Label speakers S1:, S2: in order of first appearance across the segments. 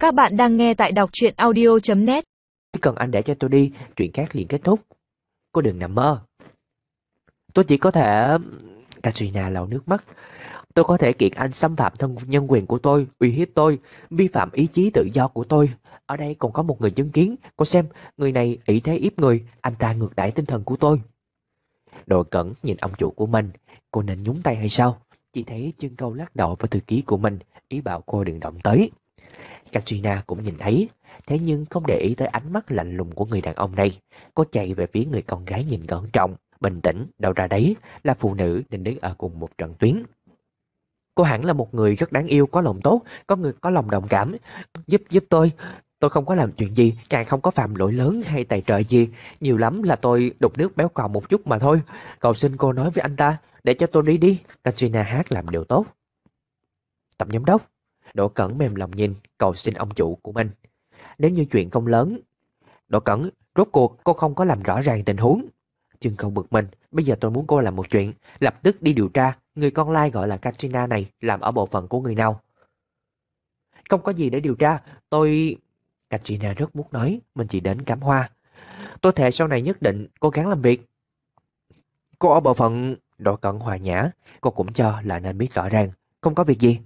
S1: Các bạn đang nghe tại đọc truyện audio.net.
S2: Chỉ cần anh để cho tôi đi, chuyện khác liền kết thúc. Cô đừng nằm mơ. Tôi chỉ có thể... Katrina lau nước mắt. Tôi có thể kiện anh xâm phạm thân nhân quyền của tôi, uy hiếp tôi, vi phạm ý chí tự do của tôi. Ở đây còn có một người chứng kiến. Cô xem, người này ỷ thế hiếp người. Anh ta ngược đãi tinh thần của tôi. Đội Cẩn nhìn ông chủ của mình. Cô nên nhúng tay hay sao? Chỉ thấy Trương Câu lắc đầu với thư ký của mình, ý bảo cô đừng động tới. Katrina cũng nhìn thấy, thế nhưng không để ý tới ánh mắt lạnh lùng của người đàn ông này. Cô chạy về phía người con gái nhìn cẩn trọng, bình tĩnh, đâu ra đấy là phụ nữ nên đứng ở cùng một trận tuyến. Cô hẳn là một người rất đáng yêu, có lòng tốt, có người có lòng đồng cảm. Giúp tôi không có làm chuyện gì, càng không có phạm lỗi lớn hay tày trời gì. Nhiều lắm là tôi đục nước béo cò một chút mà thôi. Cầu xin cô nói với anh ta, để cho tôi đi. Katrina hát làm điều tốt. Tổng giám đốc. Đỗ Cẩn mềm lòng nhìn, cầu xin ông chủ của mình. Nếu như chuyện không lớn. Đỗ Cẩn, rốt cuộc cô không có làm rõ ràng tình huống. Trương Câu bực mình, bây giờ tôi muốn cô làm một chuyện, lập tức đi điều tra, người con lai gọi là Katrina này làm ở bộ phận của người nào. Không có gì để điều tra, tôi... Katrina rất muốn nói, mình chỉ đến cắm hoa. Tôi thề sau này nhất định cố gắng làm việc. Cô ở bộ phận... Đỗ Cẩn hòa nhã, cô cũng cho là nên biết rõ ràng, không có việc gì.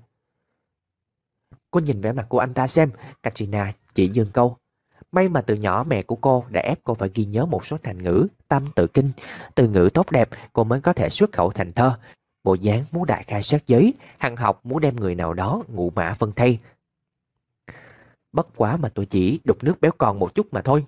S2: Cô nhìn vẻ mặt của anh ta xem. Katrina chỉ dừng câu. May mà từ nhỏ mẹ của cô đã ép cô phải ghi nhớ một số thành ngữ, tâm tự kinh. Từ ngữ tốt đẹp cô mới có thể xuất khẩu thành thơ. Bộ dáng muốn đại khai sát giới, hằng học muốn đem người nào đó ngụ mã phân thây. Bất quá mà tôi chỉ đục nước béo con một chút mà thôi.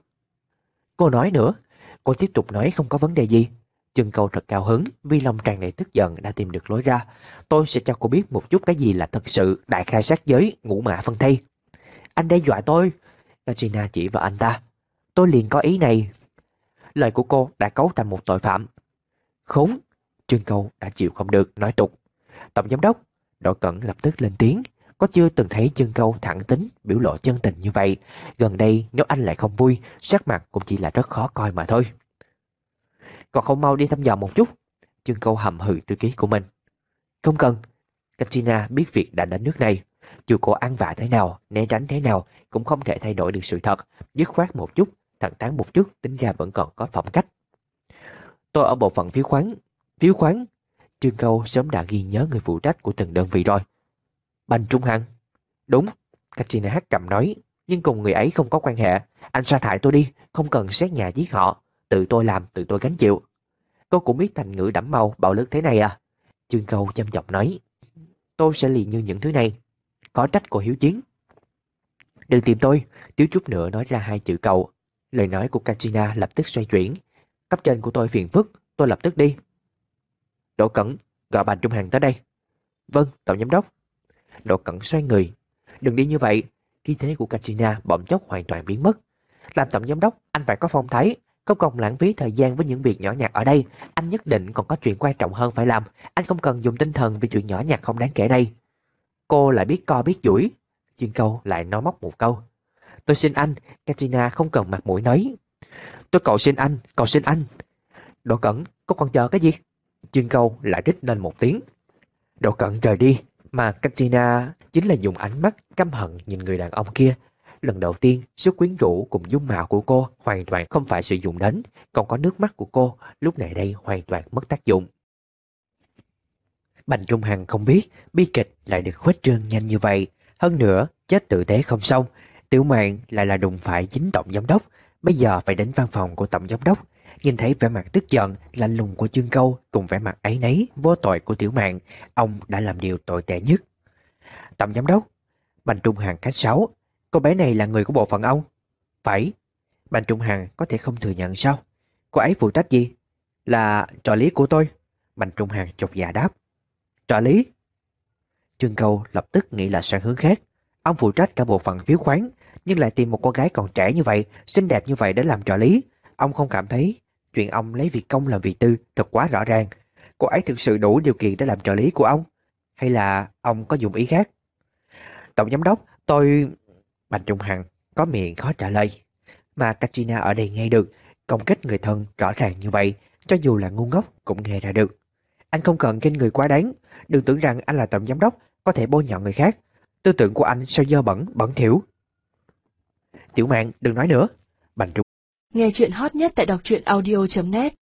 S2: Cô nói nữa. Cô tiếp tục nói không có vấn đề gì. Trương Câu thật cao hứng vì lòng tràn đầy tức giận đã tìm được lối ra. Tôi sẽ cho cô biết một chút cái gì là thật sự đại khai sát giới, ngụ mạ phân thây. Anh đe dọa tôi. Katrina chỉ vào anh ta. Tôi liền có ý này. Lời của cô đã cấu thành một tội phạm. Khốn. Trương Câu đã chịu không được, nói tục. Tổng giám đốc. Đỗ Cẩn lập tức lên tiếng. Có chưa từng thấy Trương Câu thẳng tính, biểu lộ chân tình như vậy. Gần đây nếu anh lại không vui, sắc mặt cũng chỉ là rất khó coi mà thôi. Còn không mau đi thăm dò một chút. Trương Câu hầm hừ thư ký của mình. Không cần. Katrina biết việc đã đến nước này. Dù cô ăn vạ thế nào, né tránh thế nào cũng không thể thay đổi được sự thật. Dứt khoát một chút, thẳng thắn một chút, tính ra vẫn còn có phong cách. Tôi ở bộ phận phiếu khoán. Phiếu khoán? Trương Câu sớm đã ghi nhớ người phụ trách của từng đơn vị rồi. Bành Trung Hằng. Đúng. Katrina hất cầm nói. Nhưng cùng người ấy không có quan hệ. Anh sa thải tôi đi, không cần xét nhà giết họ. Tự tôi làm, tự tôi gánh chịu. Cô cũng biết thành ngữ đẫm màu, bạo lực thế này à? Trương Câu chăm chọc nói. Tôi sẽ liền như những thứ này. Có trách cô hiếu chiến. Đừng tìm tôi. Thiếu chút nữa nói ra hai chữ cậu. Lời nói của Katrina lập tức xoay chuyển. Cấp trên của tôi phiền phức, tôi lập tức đi. Đỗ Cẩn, gọi Bành Trung Hằng tới đây. Vâng, tổng giám đốc. Đỗ Cẩn xoay người. Đừng đi như vậy. Khí thế của Katrina bỗng chốc hoàn toàn biến mất. Làm tổng giám đốc, anh phải có phong thái. Không cần lãng phí thời gian với những việc nhỏ nhặt ở đây. Anh nhất định còn có chuyện quan trọng hơn phải làm. Anh không cần dùng tinh thần vì chuyện nhỏ nhặt không đáng kể này. Cô lại biết co biết duỗi. Trương Câu lại nói móc một câu. Tôi xin anh. Katrina không cần mặt mũi nói. Tôi cầu xin anh, cầu xin anh. Đỗ Cẩn, có còn chờ cái gì? Trương Câu lại rít lên một tiếng. Đỗ Cẩn rời đi. Mà Katrina chính là dùng ánh mắt căm hận nhìn người đàn ông kia. Lần đầu tiên, sức quyến rũ cùng dung mạo của cô hoàn toàn không phải sử dụng đến, còn có nước mắt của cô lúc này đây hoàn toàn mất tác dụng. Bành Trung Hằng không biết bi kịch lại được khuếch trương nhanh như vậy. Hơn nữa, chết tự tế không xong, Tiểu Mạn lại là đụng phải chính tổng giám đốc, bây giờ phải đến văn phòng của tổng giám đốc. Nhìn thấy vẻ mặt tức giận, lạnh lùng của Trương Câu cùng vẻ mặt áy náy, vô tội của Tiểu Mạn, ông đã làm điều tồi tệ nhất. Tổng giám đốc. Bành Trung Hằng khách sáo. Cô bé này là người của bộ phận ông? Phải. Bành Trung Hằng có thể không thừa nhận sao? Cô ấy phụ trách gì? Là trợ lý của tôi. Bành Trung Hằng chột dạ đáp. Trợ lý? Trương Câu lập tức nghĩ là sang hướng khác. Ông phụ trách cả bộ phận phiếu khoán, nhưng lại tìm một cô gái còn trẻ như vậy, xinh đẹp như vậy để làm trợ lý. Ông không cảm thấy chuyện ông lấy việc công làm việc tư thật quá rõ ràng. Cô ấy thực sự đủ điều kiện để làm trợ lý của ông? Hay là ông có dụng ý khác? Tổng giám đốc, tôi... Bành Trung Hằng có miệng khó trả lời. Mà Katrina ở đây nghe được. Công kích người thân rõ ràng như vậy, cho dù là ngu ngốc cũng nghe ra được. Anh không cần khinh người quá đáng. Đừng tưởng rằng anh là tổng giám đốc có thể bôi nhọ người khác. Tư tưởng của anh sao dơ bẩn, bẩn thỉu. Tiểu Mạn, đừng nói nữa. Bành Trung
S1: Nghe chuyện hot nhất tại đọc truyện audio.net